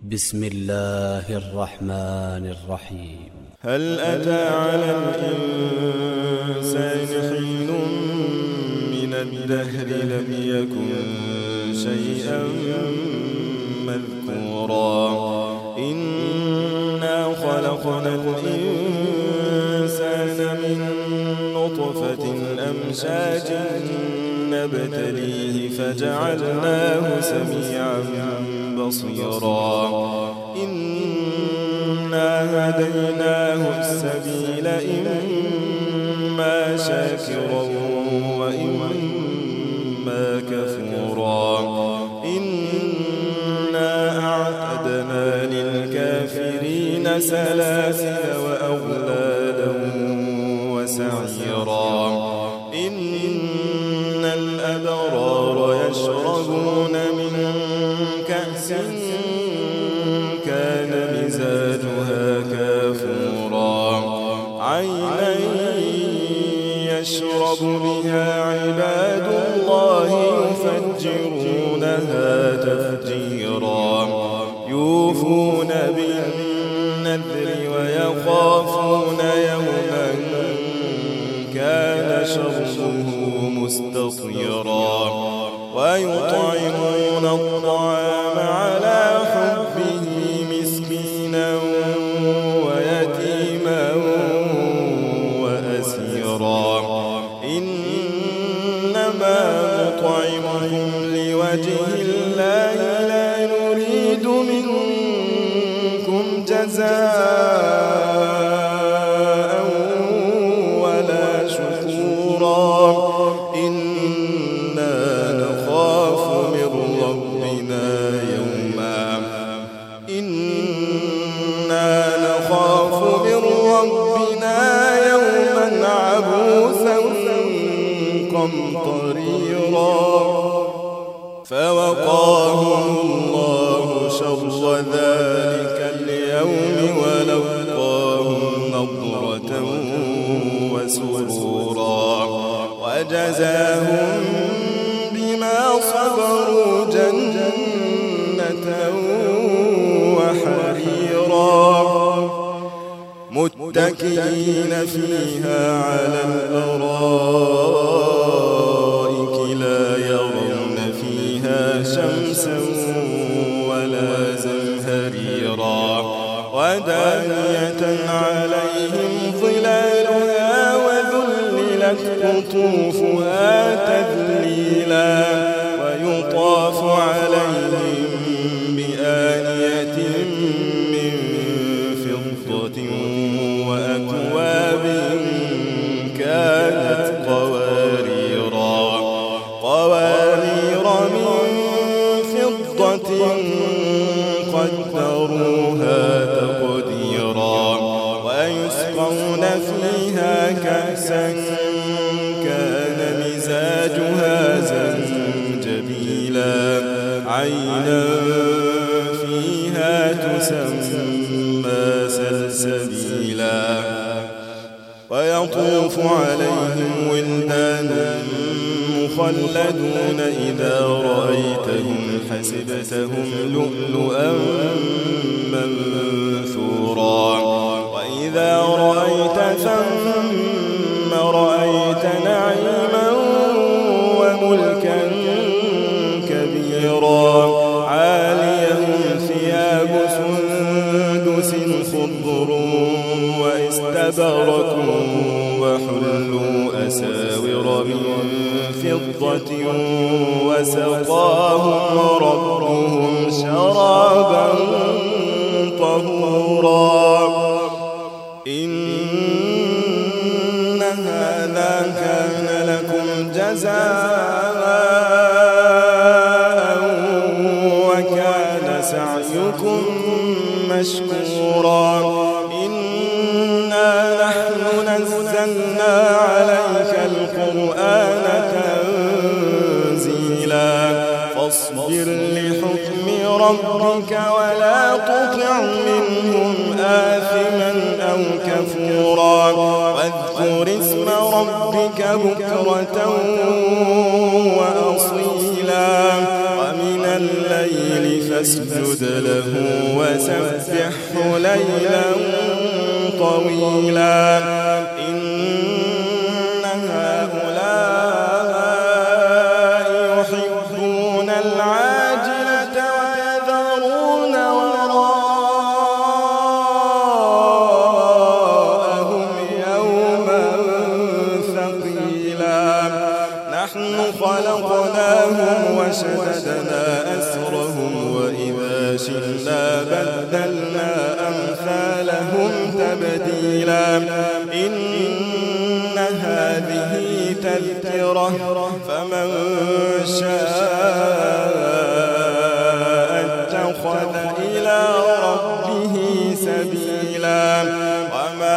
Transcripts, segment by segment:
بسم الله الرحمن الرحيم. هل أتى على الإنسان حين من الدهر لم يكن شيئا مذكورا إنا خلقنا الإنسان من نطفة أمشاج نبتليه فجعلناه سميعا بصيرا إنا هديناه السبيل إما شاكرا وإما كفورا إنا أعتدنا للكافرين سلاسل وأغلالا وسعيرا إن الأبرار يشربون من كأس كان مزاجها كافورا عينا يشرب بها عباد الله يفجرونها تفجيرا يوفون بالنذر ويخافون يوما كان شره مستطيرا ويطعمون الطعام على حبه مسكينا ويتيما وأسيرا إنما نطعمهم لوجه الله لا نريد منكم جزاء ولا شكورا إنا نخاف من ربنا يوما عبوسا قمطريرا فوقاهم الله شر ذلك اليوم ولقاهم نضرة وسرورا وجزاهم بما صبروا جنة وحريرا متكئين فيها على الأرائك لا يرون فيها شمسا ولا زمهريرا ودانية عليهم ظلالها وذللت قطوفها تذليلا ويطاف عليهم بآنية من فضة وأكواب كانت قوارير من فضة قدروها تقديرا ويسقون فيها كأسا كان مزاجها زنجبيلا عينا فيها تسمى سلسبيلا ويطوف عليهم ولدان مخلدون إذا رأيتهم حسبتهم لؤلؤا منثورا وإذا رأيت ثم رأيت نعيما وملكا كبيرا عاليهم ثياب سندس خضر واستبرق وحلوا أساور من فضة وسقاهم ربهم شرابا طهورا إن هذا كان لكم جزاء وكان سعيكم مشكورا إنا نحن نزلنا عليك القرآن تنزيلا فاصبر لحكم ربك ولا تطع منهم آثما أو كفورا واذكر اسم ربك بكرة وأصيلا ومن الليل فاسجد له وسبحه ليلا طويلا إن هؤلاء يحبون العاجلة ويذرون وراءهم يوما ثقيلا نحن خلقناهم وشددنا أسرهم وإذا شئنا بدلنا أمثالهم تبديلا إن هذه تذكرة فمن شاء اتخذ إلى ربه سبيلا وما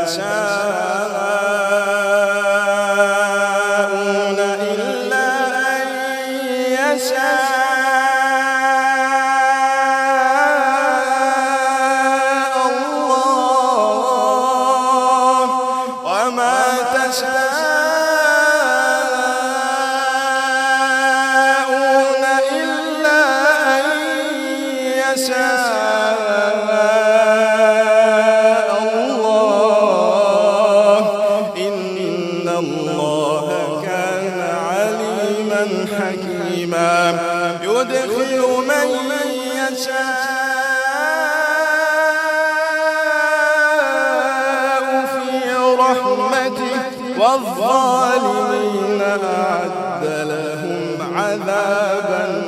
تشاءون إلا أن يشاء الله وما تشاءون إلا أن يشاء الله إن الله كان عليما حكيما يدخل من يشاء في رحمته والظالمين أعد لهم عذابا